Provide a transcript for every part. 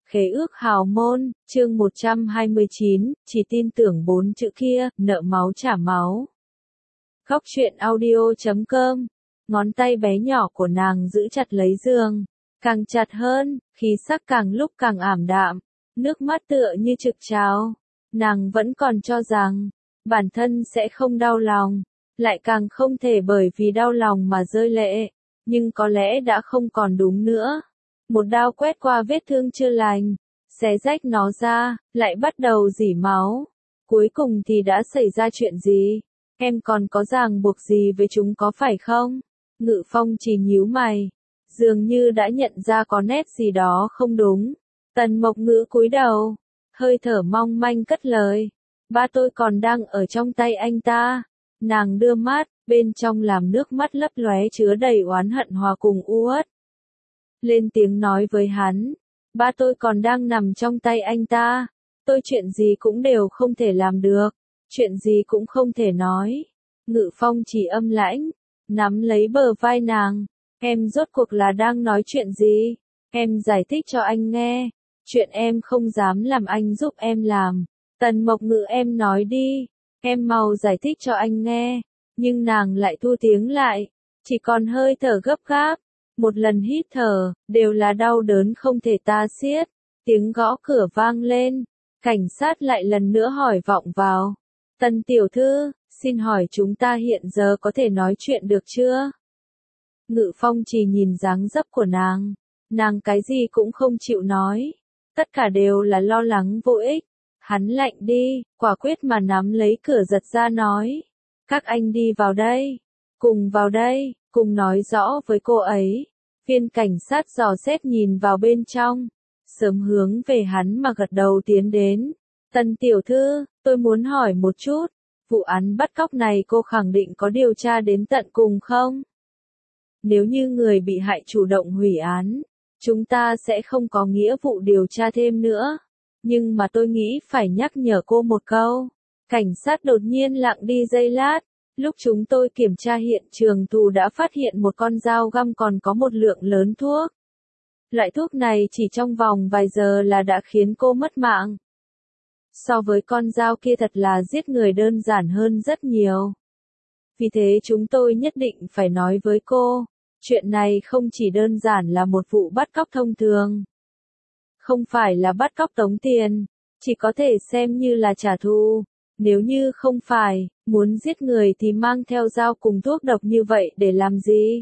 Khế ước hào môn, chương 129, chỉ tin tưởng 4 chữ kia, nợ máu trả máu. Góc truyện audio.com. Ngón tay bé nhỏ của nàng giữ chặt lấy giường, càng chặt hơn, khí sắc càng lúc càng ảm đạm, nước mắt tựa như trực trào. Nàng vẫn còn cho rằng, bản thân sẽ không đau lòng, lại càng không thể bởi vì đau lòng mà rơi lệ, nhưng có lẽ đã không còn đúng nữa. Một đao quét qua vết thương chưa lành, xé rách nó ra, lại bắt đầu rỉ máu. Cuối cùng thì đã xảy ra chuyện gì? Em còn có ràng buộc gì với chúng có phải không? Ngự Phong chỉ nhíu mày, dường như đã nhận ra có nét gì đó không đúng. Tần Mộc Ngữ cúi đầu, hơi thở mong manh cất lời. Ba tôi còn đang ở trong tay anh ta. Nàng đưa mắt, bên trong làm nước mắt lấp lóe chứa đầy oán hận hòa cùng uất. Lên tiếng nói với hắn, ba tôi còn đang nằm trong tay anh ta, tôi chuyện gì cũng đều không thể làm được, chuyện gì cũng không thể nói. Ngự Phong chỉ âm lãnh, nắm lấy bờ vai nàng, em rốt cuộc là đang nói chuyện gì, em giải thích cho anh nghe, chuyện em không dám làm anh giúp em làm. Tần Mộc Ngữ em nói đi, em mau giải thích cho anh nghe, nhưng nàng lại thu tiếng lại, chỉ còn hơi thở gấp gáp. Một lần hít thở, đều là đau đớn không thể ta xiết. Tiếng gõ cửa vang lên, cảnh sát lại lần nữa hỏi vọng vào. Tần tiểu thư, xin hỏi chúng ta hiện giờ có thể nói chuyện được chưa? Ngự Phong chỉ nhìn dáng dấp của nàng cái gì cũng không chịu nói. Tất cả đều là lo lắng vô ích. Hắn lạnh đi, quả quyết mà nắm lấy cửa giật ra nói. Các anh đi vào đây, cùng vào đây. Cùng nói rõ với cô ấy. Viên cảnh sát dò xét nhìn vào bên trong, sớm hướng về hắn mà gật đầu tiến đến. Tần tiểu thư, tôi muốn hỏi một chút, vụ án bắt cóc này cô khẳng định có điều tra đến tận cùng không? Nếu như người bị hại chủ động hủy án, chúng ta sẽ không có nghĩa vụ điều tra thêm nữa. Nhưng mà tôi nghĩ phải nhắc nhở cô một câu. Cảnh sát đột nhiên lặng đi giây lát. Lúc chúng tôi kiểm tra hiện trường Thù đã phát hiện một con dao găm còn có một lượng lớn thuốc. Loại thuốc này chỉ trong vòng vài giờ là đã khiến cô mất mạng. So với con dao kia thật là giết người đơn giản hơn rất nhiều. Vì thế chúng tôi nhất định phải nói với cô, chuyện này không chỉ đơn giản là một vụ bắt cóc thông thường. Không phải là bắt cóc tống tiền, chỉ có thể xem như là trả thù. Nếu như không phải, muốn giết người thì mang theo dao cùng thuốc độc như vậy để làm gì?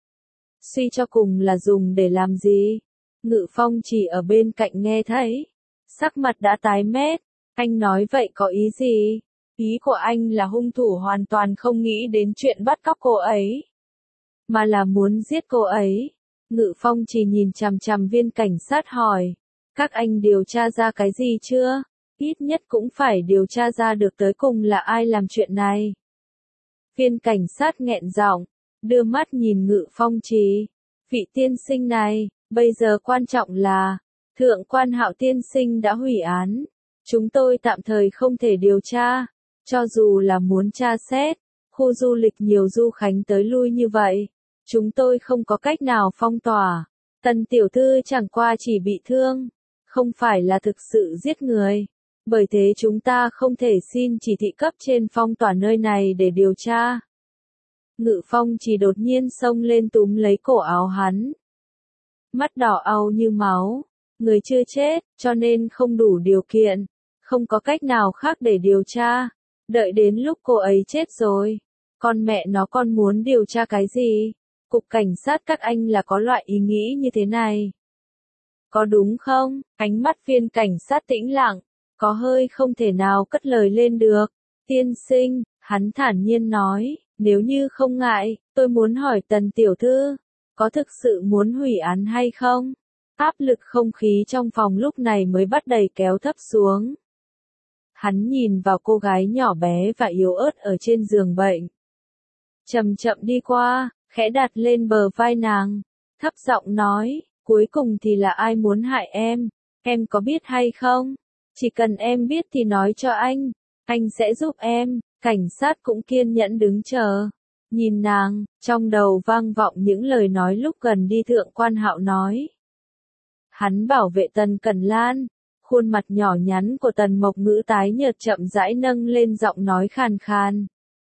Suy cho cùng là dùng để làm gì? Ngự Phong chỉ ở bên cạnh nghe thấy. Sắc mặt đã tái mét. Anh nói vậy có ý gì? Ý của anh là hung thủ hoàn toàn không nghĩ đến chuyện bắt cóc cô ấy. Mà là muốn giết cô ấy. Ngự Phong chỉ nhìn chằm chằm viên cảnh sát hỏi. Các anh điều tra ra cái gì chưa? Ít nhất cũng phải điều tra ra được tới cùng là ai làm chuyện này. Viên cảnh sát nghẹn giọng, đưa mắt nhìn Ngự Phong Trì. Vị tiên sinh này, bây giờ quan trọng là, Thượng quan Hạo tiên sinh đã hủy án. Chúng tôi tạm thời không thể điều tra, cho dù là muốn tra xét, khu du lịch nhiều du khách tới lui như vậy. Chúng tôi không có cách nào phong tỏa. Tần tiểu thư chẳng qua chỉ bị thương, không phải là thực sự giết người. Bởi thế chúng ta không thể xin chỉ thị cấp trên phong tỏa nơi này để điều tra. Ngự Phong chỉ đột nhiên xông lên túm lấy cổ áo hắn. Mắt đỏ au như máu. Người chưa chết, cho nên không đủ điều kiện. Không có cách nào khác để điều tra. Đợi đến lúc cô ấy chết rồi. Con mẹ nó con muốn điều tra cái gì? Cục cảnh sát các anh là có loại ý nghĩ như thế này. Có đúng không? Ánh mắt viên cảnh sát tĩnh lặng. Có hơi không thể nào cất lời lên được. Tiên sinh, hắn thản nhiên nói, nếu như không ngại, tôi muốn hỏi Tần tiểu thư, có thực sự muốn hủy án hay không? Áp lực không khí trong phòng lúc này mới bắt đầu kéo thấp xuống. Hắn nhìn vào cô gái nhỏ bé và yếu ớt ở trên giường bệnh. Chậm chậm đi qua, khẽ đặt lên bờ vai nàng, thấp giọng nói, cuối cùng thì là ai muốn hại em có biết hay không? Chỉ cần em biết thì nói cho anh sẽ giúp em. Cảnh sát cũng kiên nhẫn đứng chờ. Nhìn nàng, trong đầu vang vọng những lời nói lúc gần đi Thượng quan Hạo nói. Hắn bảo vệ Tần Cẩn Lan. Khuôn mặt nhỏ nhắn của Tần Mộc Ngữ tái nhợt chậm rãi nâng lên giọng nói khàn khàn.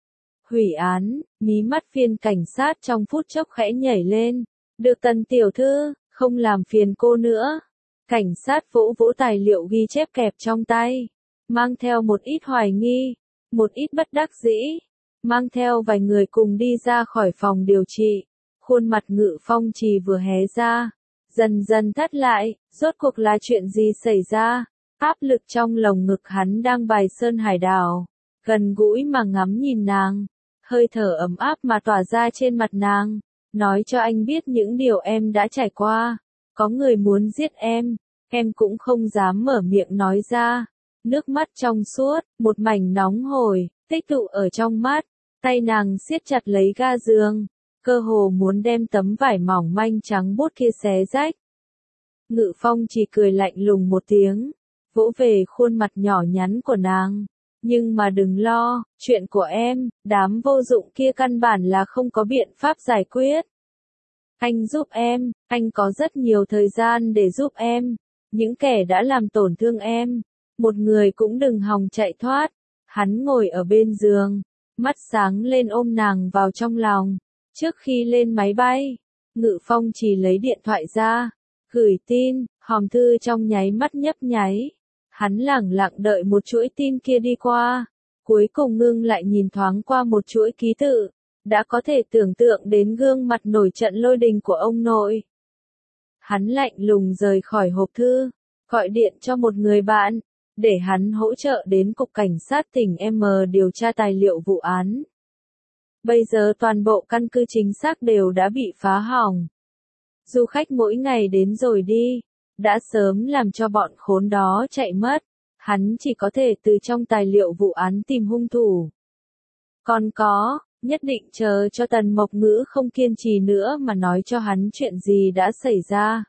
Hủy án, mí mắt viên cảnh sát trong phút chốc khẽ nhảy lên. Được Tần tiểu thư, không làm phiền cô nữa. Cảnh sát vỗ vỗ tài liệu ghi chép kẹp trong tay. Mang theo một ít hoài nghi, một ít bất đắc dĩ. Mang theo vài người cùng đi ra khỏi phòng điều trị. Khuôn mặt Ngự Phong Trì vừa hé ra. Dần dần thắt lại, rốt cuộc là chuyện gì xảy ra? Áp lực trong lồng ngực hắn đang bài sơn hải đảo. Gần gũi mà ngắm nhìn nàng. Hơi thở ấm áp mà tỏa ra trên mặt nàng. Nói cho anh biết những điều em đã trải qua. Có người muốn giết em cũng không dám mở miệng nói ra. Nước mắt trong suốt, một mảnh nóng hổi, tích tụ ở trong mắt. Tay nàng siết chặt lấy ga giường. Cơ hồ muốn đem tấm vải mỏng manh trắng bút kia xé rách. Ngự Phong chỉ cười lạnh lùng một tiếng, vỗ về khuôn mặt nhỏ nhắn của nàng. Nhưng mà đừng lo, chuyện của em, đám vô dụng kia căn bản là không có biện pháp giải quyết. Anh giúp em, anh có rất nhiều thời gian để giúp em. Những kẻ đã làm tổn thương em, một người cũng đừng hòng chạy thoát. Hắn ngồi ở bên giường, mắt sáng lên ôm nàng vào trong lòng. Trước khi lên máy bay, Ngự Phong chỉ lấy điện thoại ra, gửi tin, hòm thư trong nháy mắt nhấp nháy. Hắn lẳng lặng đợi một chuỗi tin kia đi qua, cuối cùng ngưng lại nhìn thoáng qua một chuỗi ký tự, đã có thể tưởng tượng đến gương mặt nổi trận lôi đình của ông nội. Hắn lạnh lùng rời khỏi hộp thư, gọi điện cho một người bạn, để hắn hỗ trợ đến cục cảnh sát tỉnh M điều tra tài liệu vụ án. Bây giờ toàn bộ căn cứ chính xác đều đã bị phá hỏng. Du khách mỗi ngày đến rồi đi, đã sớm làm cho bọn khốn đó chạy mất. Hắn chỉ có thể từ trong tài liệu vụ án tìm hung thủ. Còn có, nhất định chờ cho Tần Mộc Ngữ không kiên trì nữa mà nói cho hắn chuyện gì đã xảy ra.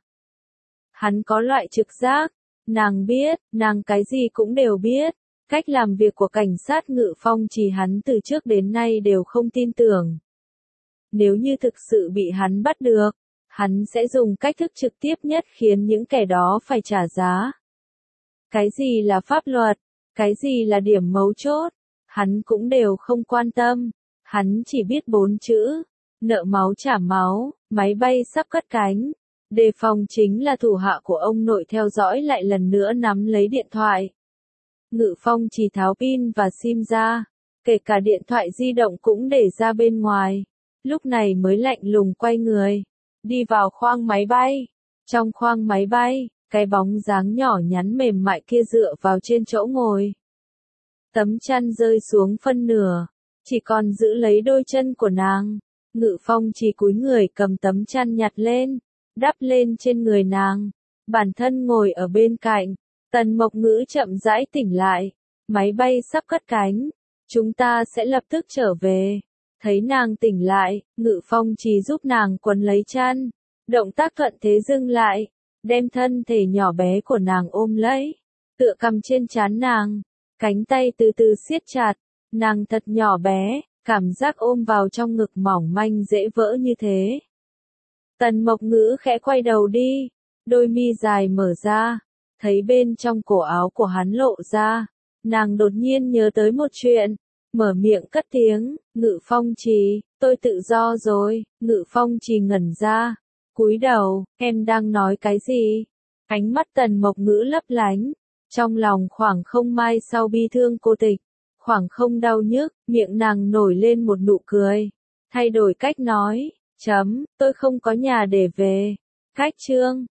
Hắn có loại trực giác, nàng biết, nàng cái gì cũng đều biết. Cách làm việc của cảnh sát Ngự Phong Trì hắn từ trước đến nay đều không tin tưởng. Nếu như thực sự bị hắn bắt được, hắn sẽ dùng cách thức trực tiếp nhất khiến những kẻ đó phải trả giá. Cái gì là pháp luật, cái gì là điểm mấu chốt, hắn cũng đều không quan tâm. Hắn chỉ biết 4 chữ, nợ máu trả máu, máy bay sắp cất cánh. Đề phòng chính là thủ hạ của ông nội theo dõi lại lần nữa nắm lấy điện thoại. Ngự Phong chỉ tháo pin và sim ra, kể cả điện thoại di động cũng để ra bên ngoài. Lúc này mới lạnh lùng quay người, đi vào khoang máy bay. Trong khoang máy bay, cái bóng dáng nhỏ nhắn mềm mại kia dựa vào trên chỗ ngồi. Tấm chăn rơi xuống phân nửa, chỉ còn giữ lấy đôi chân của nàng. Ngự Phong chỉ cúi người cầm tấm chăn nhặt lên, đắp lên trên người nàng. Bản thân ngồi ở bên cạnh. Tần Mộc Ngữ chậm rãi tỉnh lại. Máy bay sắp cất cánh. Chúng ta sẽ lập tức trở về. Thấy nàng tỉnh lại, Ngự Phong chỉ giúp nàng quấn lấy chăn. Động tác thuận thế dừng lại. Đem thân thể nhỏ bé của nàng ôm lấy. Tựa cầm trên trán nàng. Cánh tay từ từ siết chặt. Nàng thật nhỏ bé. Cảm giác ôm vào trong ngực mỏng manh dễ vỡ như thế. Tần Mộc Ngữ khẽ quay đầu đi. Đôi mi dài mở ra. Thấy bên trong cổ áo của hắn lộ ra. Nàng đột nhiên nhớ tới một chuyện. Mở miệng cất tiếng. Ngự Phong Trì, tôi tự do rồi. Ngự Phong Trì ngẩn ra. Cúi đầu, em đang nói cái gì? Ánh mắt Tần Mộc Ngữ lấp lánh. Trong lòng khoảng không mai sau bi thương cô tịch. Khoảng không đau nhức, miệng nàng nổi lên một nụ cười. Thay đổi cách nói. Tôi không có nhà để về. Cách chương.